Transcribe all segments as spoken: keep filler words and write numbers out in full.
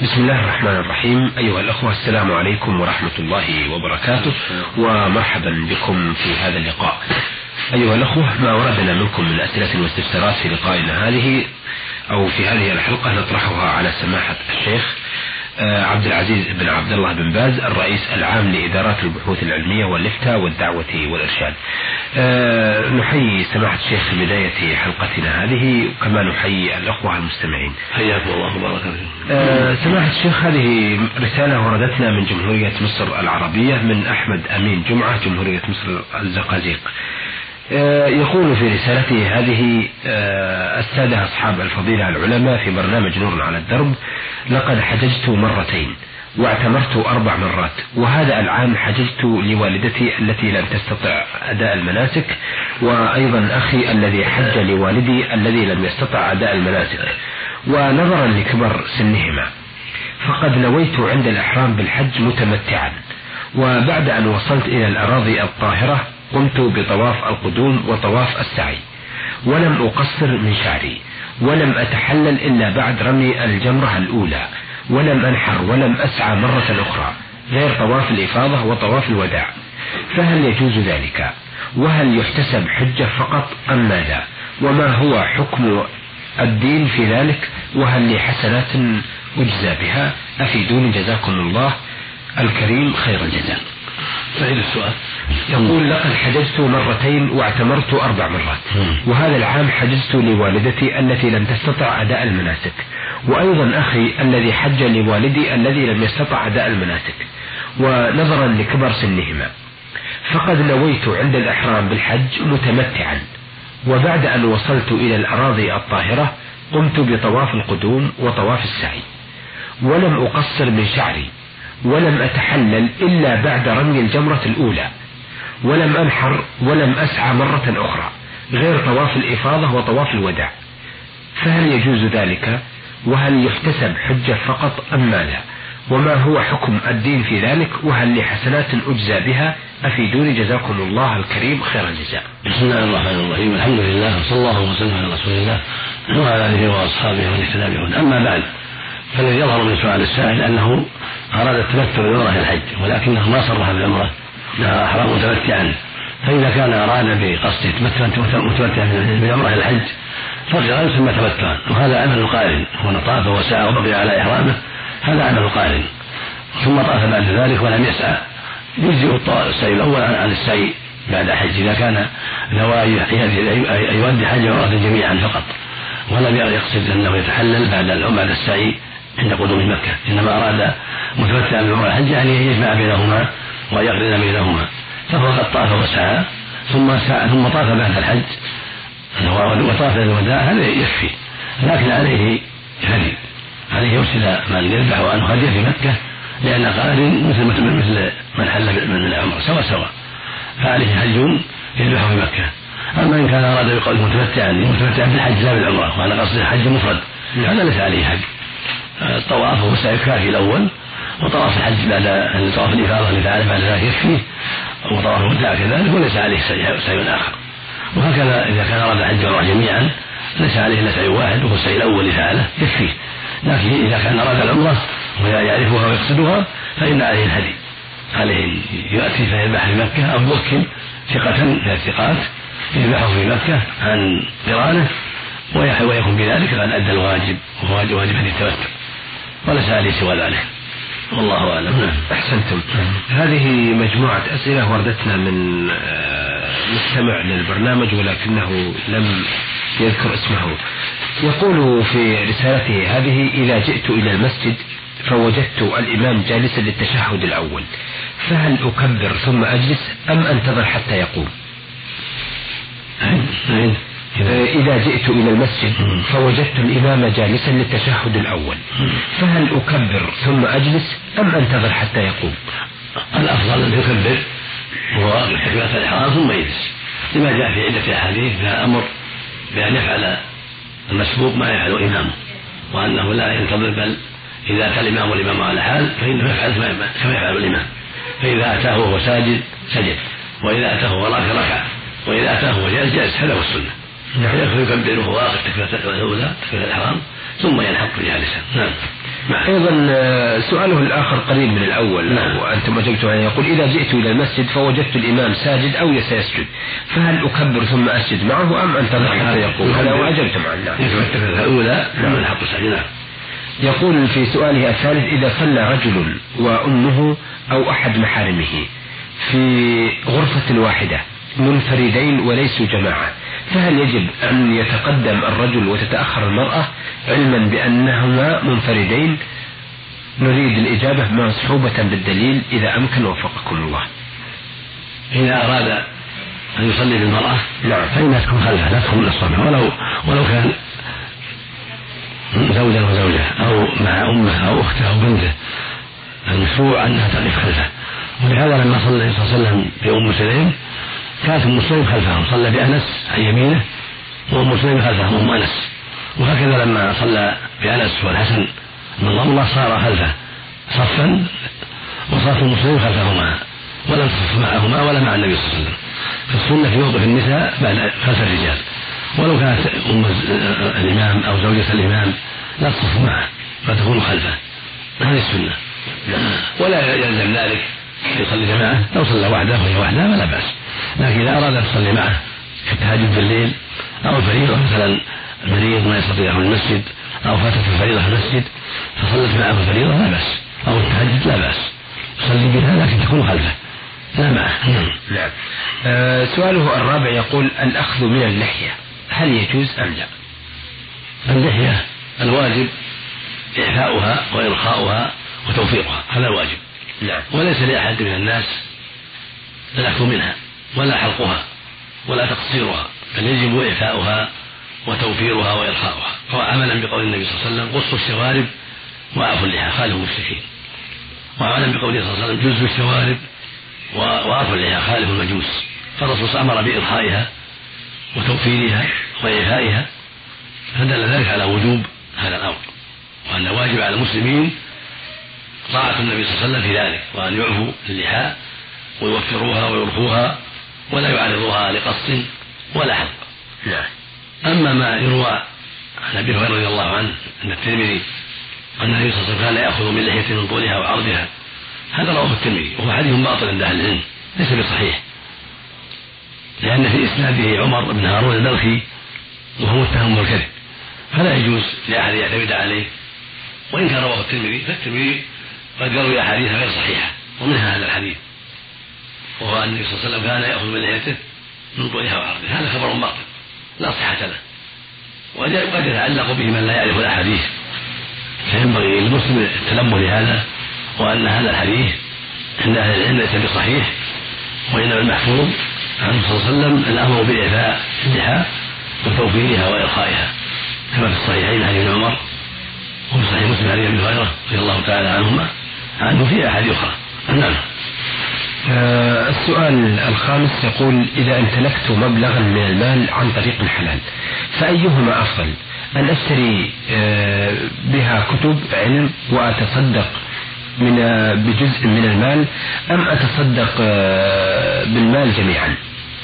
بسم الله الرحمن الرحيم. أيها الأخوة، السلام عليكم ورحمة الله وبركاته، ومرحبا بكم في هذا اللقاء. أيها الأخوة، ما وردنا منكم من أسئلة واستفسارات في لقائنا هذه أو في هذه الحلقة نطرحها على سماحة الشيخ عبد العزيز بن عبد الله بن باز، الرئيس العام لإدارات البحوث العلمية والإفتاء والدعوة والإرشاد. أه نحيي سماحة الشيخ في بداية حلقتنا هذه، وكما نحيي الأخوة المستمعين. حياكم الله وبارك فيكم. أه سماحة الشيخ، هذه رسالة وردتنا من جمهورية مصر العربية من أحمد أمين جمعة، جمهورية مصر الزقازيق. أه يقول في رسالته هذه: أه السادة أصحاب الفضيلة العلماء، في برنامج نور على الدرب لقد حججت مرتين واعتمرت أربع مرات، وهذا العام حججت لوالدتي التي لم تستطع أداء المناسك، وأيضا أخي الذي حج لوالدي الذي لم يستطع أداء المناسك، ونظرا لكبر سنهما فقد نويت عند الإحرام بالحج متمتعا، وبعد أن وصلت إلى الأراضي الطاهرة قمت بطواف القدوم وطواف السعي، ولم أقصر من شعري، ولم أتحلل إلا بعد رمي الجمرة الأولى، ولم أنحر ولم أسعى مرة أخرى غير طواف الإفاضة وطواف الوداع، فهل يجوز ذلك؟ وهل يحتسب حجة فقط أم ماذا؟ وما هو حكم الدين في ذلك؟ وهل لي حسنات أجزى بها؟ أفيدوني جزاكم الله الكريم خير الجزاء. فإلى السؤال. يقول: لقد حجزت مرتين واعتمرت أربع مرات، وهذا العام حجزت لوالدتي التي لم تستطع أداء المناسك، وأيضا أخي الذي حج لوالدي الذي لم يستطع أداء المناسك، ونظرا لكبر سنهما فقد نويت عند الإحرام بالحج متمتعا، وبعد أن وصلت إلى الأراضي الطاهرة قمت بطواف القدوم وطواف السعي، ولم أقصر من شعري، ولم أتحلل إلا بعد رمي الجمرة الأولى، ولم أنحر ولم أسعى مرة أخرى غير طواف الإفاضة وطواف الوداع، فهل يجوز ذلك؟ وهل يحتسب حجة فقط أم ماذا؟ وما هو حكم الدين في ذلك؟ وهل لي حسنات أجزى بها؟ أفيدوني جزاكم الله الكريم خير الجزاء. بسم الله الرحمن الرحيم. الحمد لله وصلى الله وسلم على رسول الله وعلى آله وأصحابه ومن اهتدى بهداه. أما بعد، فالذي يظهر من سؤال السائل أنه أراد التمتع بالعمرة في الحج، ولكنه ما صرح بالعمرة، لا أحرم متمتعا. فإذا كان أراد بقصد متمتعا بالعمرة في الحج فالقران يسمى تمتعا، وهذا عمل القارن، هو طاف وسعى وبقي على إحرامه، هذا عمل القارن. ثم طاف بعد ذلك ولم يسعى، يجزئ السعي الأول عن السعي بعد حج إذا كان نوى أن يؤدي حج وعمرة جميعا فقط، ولم يقصد أنه يتحلل بعد بعد السعي عند قدوم مكة، إنما أراد متمتعا بالعمرة الحج يعني يجمع بينهما ويقرن بينهما، فهو قد طاف وسعى ثم سعى ثم طاف بعد الحج وطاف الوداع، هذا يكفي، لكن عليه هدي، عليه يرسل من يذبح عنه هديه في مكة، لأن قارن مثل مثل من حل من العمر سوا سوا، فعليه هدي يذبح في مكة. أما إن كان أراد بقول متمتعا متمتعا بالحج لا بالعمرة، وأنا قصدي حج مفرد، هذا ليس عليه هدي. الطواف هو سعي كافي الأول، وطواف الحج بعد أن طواف الإفاضة اللي فعله بعد ذلك يكفي، وطواف الوداع كذلك، وليس عليه سعي آخر. وهكذا إذا كان أراد حج وعمرة جميعا ليس عليه إلا سعي واحد، وهو السعي الأول اللي فعله يكفيه. لكن إذا كان أراد العمرة ويعرفها ويقصدها فإن عليه الهدي، عليه يأتي فيذبح في مكة أو يوكل ثقة من الثقات يذبحه في مكة عن قرانه، ويكون بذلك قد أدى الواجب، وهو واجب هدي التمتع، وليس عليه سوى ذلك، والله أعلم. أحسنتم. هذه مجموعة أسئلة وردتنا من مستمع للبرنامج ولكنه لم يذكر اسمه. يقول في رسالته هذه: إذا جئت إلى المسجد فوجدت الإمام جالسا للتشهد الأول، فهل أكبر ثم أجلس أم أنتظر حتى يقوم؟ إذا جئت إلى المسجد فوجدت الإمام جالسا للتشهد الأول، فهل أكبر ثم أجلس أم أنتظر حتى يقوم؟ الأفضل أن يكبر وهو تكبيرة الإحرام ثم يجلس، لما جاء في عدة أحاديث فيها أمر بأن يفعل المسبوق ما يفعل إمامه، وأنه لا ينتظر، بل إذا أتى الإمام والإمام على حال فإنه يفعل كما يفعل الإمام، فإذا أتاه وهو ساجد سجد، وإذا أتاه وهو راكع ركع، وإذا أتاه وهو جالس جالس، هذا هو السنة. يكبر وهو واقف تكبيرة الأولى تكبيرة الإحرام ثم ينحط جالسا. نعم. أيضا سؤاله الآخر قريب من الأول وأنتم أجبتم عنه، يقول إذا جئت إلى المسجد فوجدت الإمام ساجد أو سيسجد فهل أكبر ثم أسجد معه أم أنتظر حتى يقول؟ هذا وأجبتم عنه. الأولى من الحق سجده. يقول في سؤاله الثالث إذا صلى رجل وأمه أو أحد محارمه في غرفة واحدة منفردين وليسوا جماعة، فهل يجب أن يتقدم الرجل وتتأخر المرأة علما بأنهما منفردين؟ نريد الإجابة مصحوبة بالدليل إذا أمكن وفقكم الله. إذا أراد أن يصلي بالمرأة نعم فإنها تكون خلفه لا تكون الصبح، ولو ولو كان زوجا وزوجة أو مع أمه أو أخته أو بنته، المشروع أنها تقف خلفه. ولهذا لما صلى صلى الله عليه وسلم بأم سليم كانت أم سليم خلفه، صلى بأنس عن يمينه وأم سليم خلفه أم أنس. وهكذا لما صلى بأنس والحسن من الله صار خلفه صفا وصارت أم سليم خلفهما ولم تصف معهما ولا مع النبي صلى الله عليه وسلم. فالسنة في موقف النساء بعد خلف الرجال، ولو كانت أم الإمام أو زوجة الإمام لا تصف معه فتكون خلفه، هذه السنة. ولا يلزم ذلك يصلي جماعة، لو صلى وحده وهي وحده فلا بأس. لكن إذا أراد أن يصلي معه في التهجد بالليل أو الفريضة، مثلا مريض ما يستطيع يدخل المسجد أو فاتت الفريضة في المسجد فصلت معه الفريضة لا بأس، أو التهجد لا بأس، يصلي بها لكن تكون خلفه لا معه. نعم. آه سؤاله الرابع يقول الأخذ من اللحية هل يجوز أم لا؟ اللحية الواجب إعفاؤها وإرخاؤها وتوفيقها، هذا الواجب. نعم. وليس لأحد من الناس الأخذ منها ولا حلقها ولا تقصيرها، بل يجب إعفاؤها وتوفيرها وإرخاؤها، وعملا بقول النبي صلى الله عليه وسلم قصوا الشوارب وأعفوا اللحى خالفوا المشركين، وعملا بقوله صلى الله عليه وسلم جزوا الشوارب وأعفوا اللحى خالفوا المجوس. فالرسول أمر بإرخائها وتوفيرها وإعفائها، فدل ذلك على وجوب هذا الأمر، وأن واجب على المسلمين طاعة النبي صلى الله عليه وسلم في ذلك، وأن يعفوا اللحى ويوفروها ويرخوها ولا يعرضوها لقص ولا حلق. نعم. أما ما يروى عن أبي هريرة رضي الله عنه أن الترمذي أن النبي صلى الله عليه وسلم كان يأخذ من لحية من طولها وعرضها، هذا رواه الترمذي وهو حديث باطل عند أهل العلم ليس بصحيح، لأن في إسناده عمر بن هارون البلخي وهو متهم بالكذب، فلا يجوز لأحد يعتمد عليه. وإن كان رواه الترمذي فالترمذي قد يروي أحاديث غير صحيحة، ومنها هذا الحديث وهو أن النبي صلى الله عليه وسلم كان يأخذ من لحيته من طولها وعرضها، هذا خبر باطل لا صحة له، وقد يتعلق به من لا يعرف الأحاديث، فينبغي للمسلم التنبه لهذا، وأن هذا الحديث عند أهل العلم ليس بصحيح، وإنما المحفوظ عنه صلى الله عليه وسلم الأمر بإعفاء اللحى وتوفيرها وإرخائها، كما في الصحيحين عن ابن عمر وفي صحيح مسلم عن ابي هريرة رضي الله تعالى عنهما عنه في أحاديث أخرى. نعم. آه السؤال الخامس يقول إذا امتلكت مبلغا من المال عن طريق حلال فأيهما أفضل، أن أشتري آه بها كتب علم وأتصدق من آه بجزء من المال، أم أتصدق آه بالمال جميعا؟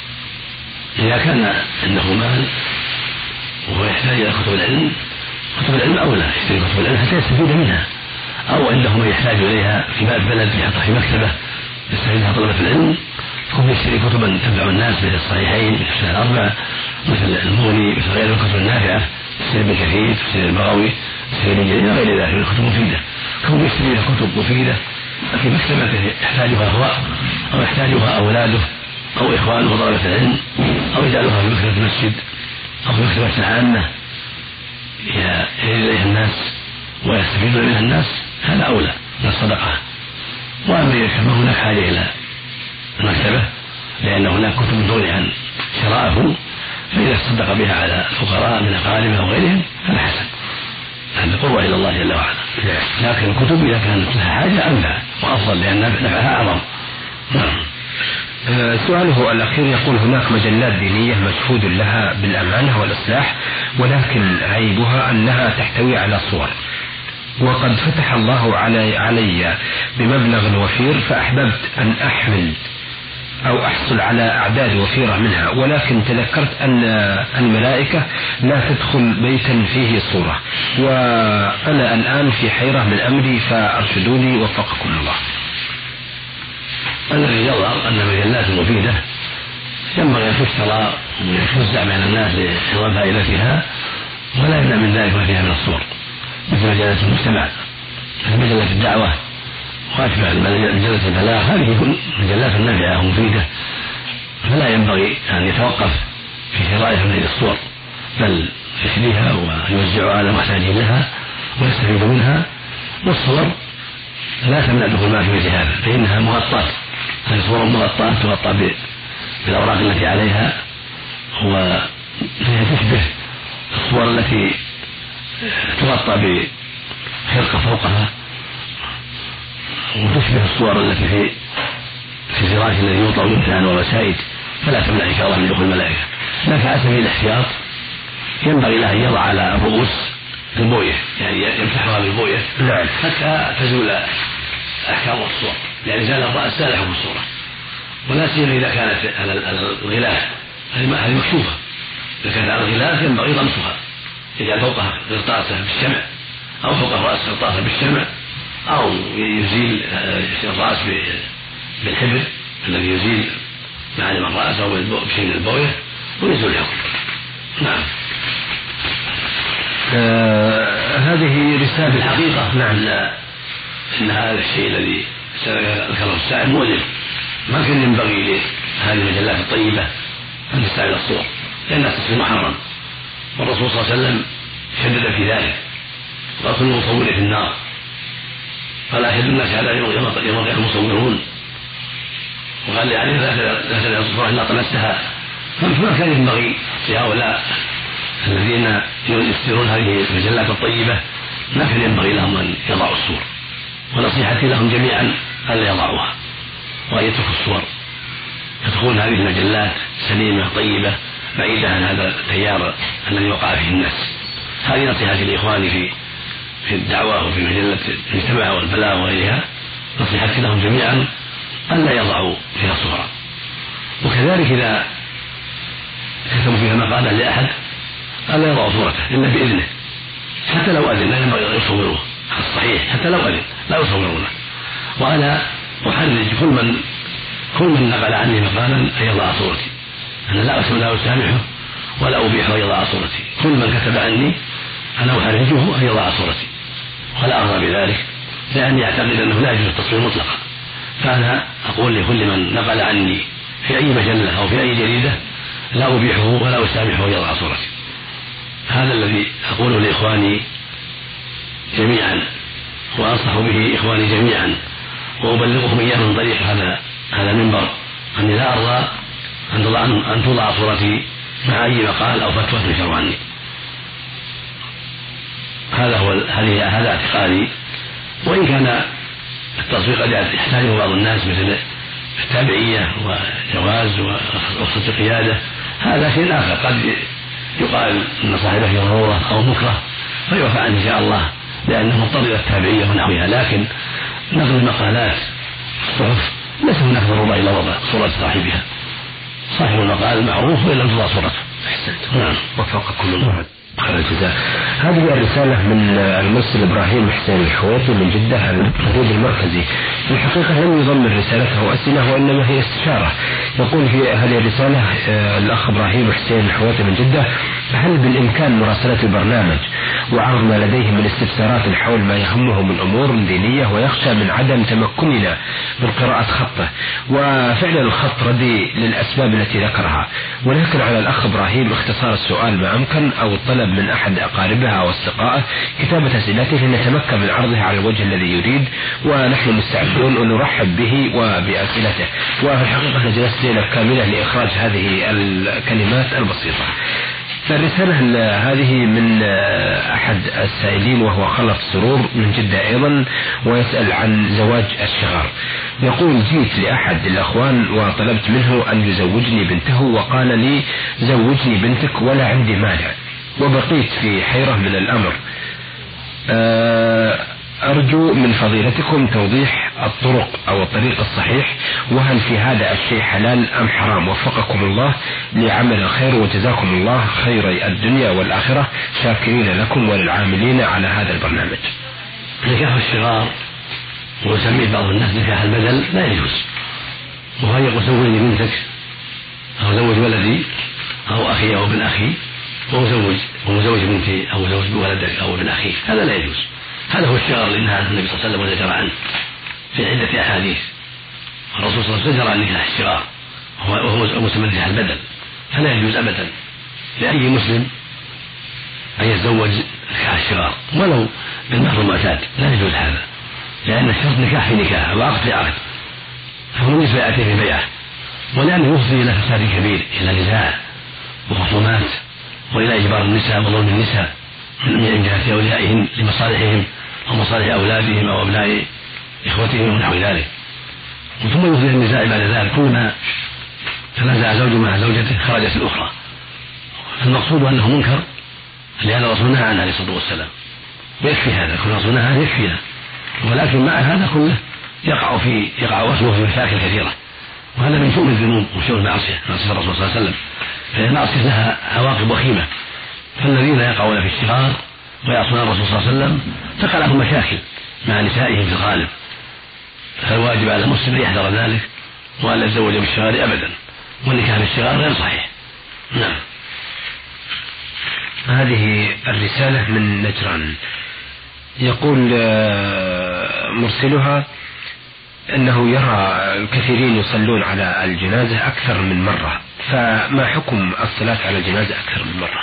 إذا كان عنده مال وهو يحتاج إلى كتب العلم، كتب العلم أولى يشتري كتب العلم حتى يستفيد منها، أو عنده من يحتاج إليها في بلد يحطها في مكتبة يستفيدها طلبة العلم، يكون يشتري كتبا تنفع الناس مثل الصحيحين مثل السنة الأربع مثل المغني مثل غير الكتب النافعة تفسير ابن كثير تفسير البغوي تفسير ابن جرير غير ذلك من الكتب المفيدة، كون يشتري كتب مفيدة في مكتبة يحتاجها هو أو يحتاجها أولاده أو إخوانه طلبة العلم، أو يجعلها في مكتبة المسجد أو في مكتبة عامة يريد إليها الناس ويستفيد منها الناس، هذا أولى من الصدقة. وأما إذا كان هناك حاجة إلى المكتبة لأن هناك كتب تغني عن شرائه، فإذا تصدق بها على الفقراء من أقاربه أو غيرهم فلا حسن، هذا قربة إلى الله جل وعلا. لكن الكتب إذا كانت لها حاجة أنفع وأفضل لأن نفعها أعظم. نعم. سؤاله الأخير يقول هناك مجلات دينية مشهود لها بالأمانة والإصلاح، ولكن عيبها أنها تحتوي على صور، وقد فتح الله علي, علي بمبلغ وفير، فأحببت أن أحمل أو أحصل على أعداد وفيرة منها، ولكن تذكرت أن الملائكة لا تدخل بيتا فيه صورة، وأنا الآن في حيرة من أمري فأرشدوني وفقكم الله. الذي يظهر أن المجلات المفيدة ينبغي أن تشترى وتوزع بين الناس لحفظ فائدتها، ولا يمنع من ذلك ما فيها من الصور، مثل مجلة المجتمع، مثل مجلة الدعوة وأشبه مجلة البلاغ. هذه مجلات نافعة ومفيدة، فلا ينبغي أن يتوقف في شرائها من الصور، بل يشريها ويوزعها على المحتاجين لها ويستفيد منها. والصور لا تمنع دخول ما في مثل هذا، فإنها مغطاة، هذه صور مغطاة تغطى بالأوراق التي عليها، وهي تشبه الصور التي تغطى بخرقة فوقها، وتشبه الصور التي في في الفراش الذي يوطأ الإنسان والوسائد، فلا تمنع إن شاء الله من دخول الملائكة. لكن على سبيل الاحتياط ينبغي له أن يضع على الرؤوس البوية، يعني يمسحها بالبوية حتى تزول أحكام الصور، يعني زال الرأس زال حكم الصورة، ولا سيما إذا كانت على الغلاف، هذه مكشوفة، إذا كانت على الغلاف ينبغي غمسها، يجعل فوقها قرطاسة بالشمع، أو فوق الرأس قرطاسة بالشمع، أو يزيل الرأس بالحبر الذي يزيل معالم الرأس أو بشيء من البوية ويزول الحكم. نعم. آه هذه رسالة الحقيقة. نعم. إن هذا الشيء الذي ذكره السائل مؤلم، ما كان ينبغي لهذه المجلات الطيبة أن تستعمل الصور، لأن التصوير محرم، والرسول صلى الله عليه وسلم شدد في ذلك، وقال كل مصور في النار، قال أشد الناس على يوم القيامة المصورون، وقال يعني لا تدع الصور إلا طمستها. فما كان ينبغي لهؤلاء الذين يسترون هذه المجلات الطيبة، ما كان ينبغي لهم أن يضعوا الصور، ونصيحتي لهم جميعا ألا يضعوها وأن يتركوا الصور، فتكون هذه المجلات سليمة طيبة بعيدة عن هذا التيار الذي وقع فيه الناس. هذه نصيحتي لإخواني في في الدعوة وفي مجلة المجتمع والبلاغ وغيرها، نصيحتي لهم جميعا ألا يضعوا فيها صورا. وكذلك إذا كتبوا فيها مقالا لأحد ألا يضعوا صورته إلا بإذنه، حتى لو أذن لا ينبغي يصوروه، الصحيح حتى لو أذن لا يصورونه. وأنا أحرج كل من كل من نقل عني مقالا أن يضع صورتي، أنا لا لا أسامحه ولا أبيح أن يضع صورتي. كل من كتب عني أنا أحرجه أن يضع صورتي، ولا أرضى بذلك، لأني أعتقد أنه لا يجوز التصوير مطلقا. فأنا أقول لكل من نقل عني في أي مجلة أو في أي جريدة لا أبيحه ولا أسامحه أن يضع صورتي. هذا الذي أقوله لإخواني جميعا، وأنصح به إخواني جميعا، وأبلغهم إياه من طريق هذا هذا المنبر، أني لا أرضى أن تضع أن توضع صورتي مع أي مقال أو فتوى تنشر عني. هذا هو هذه هذا اعتقادي. وإن كان التصوير قد يحتاجه بعض الناس مثل التابعية وجواز ورخصة القيادة، هذا شيء آخر، قد يقال أن صاحبه ضرورة أو مكره فيعفى عنه إن شاء الله لأنه مضطر إلى التابعية ونحوها. لكن نقل المقالات الصحف ليس هناك ضرورة إلى وضع صورة صاحبها، صاحب المقال معروف وإلا توضع صورته. أحسنت. نعم. وفقكم الله خير الجزاء. هذه الرسالة من المرسل إبراهيم حسين الحويطي من جدة الحدود المركزي. في الحقيقة لم يضمن رسالته أسئلة وإنما هي استشارة. يقول في هذه الرسالة الأخ إبراهيم حسين الحويطي من جدة: هل بالإمكان مراسلة البرنامج وعرض ما لديه من استفسارات حول ما يهمه من أمور دينية ويخشى من عدم تمكننا من قراءة خطه؟ وفعلا الخط ردي للأسباب التي ذكرها، ولكن على الأخ إبراهيم اختصار السؤال ما أمكن أو الطلب من أحد أقاربها أو أصدقائه كتابة أسئلته لنتمكن من عرضها على الوجه الذي يريد، ونحن مستعدون ونرحب به وبأسئلته. وفي الحقيقة جلست ليلة كاملة لإخراج هذه الكلمات البسيطة. فالرسالة هذه من أحد السائلين وهو خلف سرور من جدة أيضا، ويسأل عن زواج الشغار. يقول: جيت لأحد الأخوان وطلبت منه أن يزوجني بنته، وقال لي زوجني بنتك ولا عندي مانع، وبقيت في حيرة من الأمر. أه أرجو من فضيلتكم توضيح الطرق أو الطريق الصحيح، وهل في هذا الشيء حلال أم حرام؟ وفقكم الله لعمل الخير وجزاكم الله خير الدنيا والآخرة، شاكرين لكم وللعاملين على هذا البرنامج. نكاح الصغار ويسميه بعض الناس نكاح البدل لا يجوز، وهل يقول زوجني بنتك أو زوج ولدي أو أخي أو ابن أخي ومزوج ومزوج بنتي أو مزوج بولدك أو ابن أخيك، هذا لا يجوز. هذا هو الشغار اللي نهى النبي صلى الله عليه وسلم وزجر عنه في عدة أحاديث. الرسول صلى الله عليه وسلم زجر عن نكاح الشغار وهو مسمى نكاح البدل، فلا يجوز أبدا لأي مسلم أن يتزوج نكاح الشغار ولو بالمهر المعتاد، لا يجوز هذا، لأن الشرط نكاح في نكاح وعقد في عقد، فهو ليس بيعته في بيعه، ولأنه يفضي إلى فساد كبير، إلى نزاع وخصومات وإلى إجبار النساء وظلم النساء من جهة أوليائهم لمصالحهم أو مصالح أولادهم أو أبناء إخوتهم ونحو ذلك، ثم يفضي النزاع بعد ذلك. كلما تنازع زوج مع زوجته خرجت الأخرى، فالمقصود أنه منكر، لأن الرسول نهى عنه عليه الصلاة والسلام، ويكفي هذا، كل الرسول نهى يكفي، ولكن مع هذا كله يقع في يقع وصفه في مشاكل كثيرة، وهذا من شؤم الذنوب وشؤم المعصية، معصية الرسول صلى الله عليه وسلم، فهي المعصية لها عواقب وخيمة، فالذين يقعون في الشغار ويعصون الرسول صلى الله عليه وسلم تقع لهم مشاكل مع نسائهم في الغالب، فالواجب على المسلم أن يحذر ذلك وأن لا يتزوج بالشغار أبدا، والنكاح بالشغار غير صحيح. نعم. هذه الرسالة من نجران، يقول مرسلها أنه يرى الكثيرين يصلون على الجنازة أكثر من مرة، فما حكم الصلاة على الجنازة أكثر من مرة؟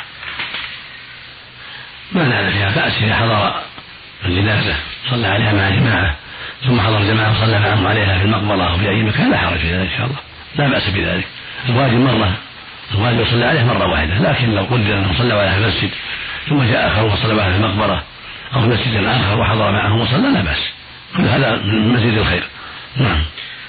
ما نعلم فيها بأس، إذا حضر الجنازة صلى عليها مع جماعة ثم حضر جماعة وصلى معهم عليها في المقبرة أو في أي مكان لا حرج في ذلك إن شاء الله، لا بأس بذلك. الواجب مرة، الواجب يصلى عليه مرة واحدة، لكن لو قدر أنه صلى عليها في المسجد ثم جاء آخر وصلى عليها في المقبرة أو في مسجد آخر وحضر معهم وصلى لا بأس، كل هذا من مزيد الخير. نعم.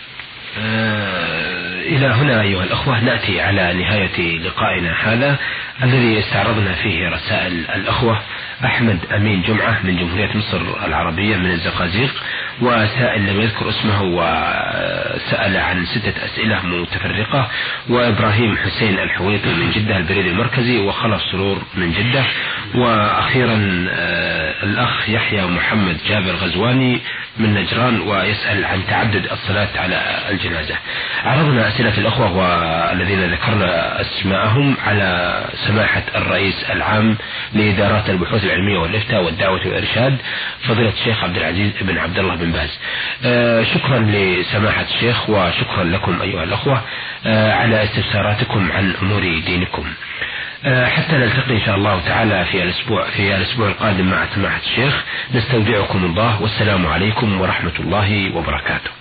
آه إلى هنا أيها الأخوة نأتي على نهاية لقائنا هذا الذي استعرضنا فيه رسائل الأخوة أحمد أمين جمعة من جمهورية مصر العربية من الزقازيق، وسائل لم يذكر اسمه وسأل عن ستة أسئلة متفرقة، وإبراهيم حسين الحويطي من جدة البريد المركزي، وخلف سرور من جدة، وأخيرا آه الأخ يحيى محمد جابر غزواني من نجران ويسأل عن تعدد الصلاة على الجنازة. عرضنا أسئلة الأخوة والذين ذكرنا أسماءهم على سماحة الرئيس العام لإدارات البحوث العلمية والإفتاء والدعوة والإرشاد فضيلة الشيخ عبد العزيز بن عبد الله بن باز. آه شكرا لسماحة الشيخ وشكرا لكم أيها الأخوة آه على استفساراتكم عن أمور دينكم. آه حتى نلتقي إن شاء الله تعالى في الأسبوع في الأسبوع القادم مع سماحة الشيخ، نستودعكم الله والسلام عليكم ورحمة الله وبركاته.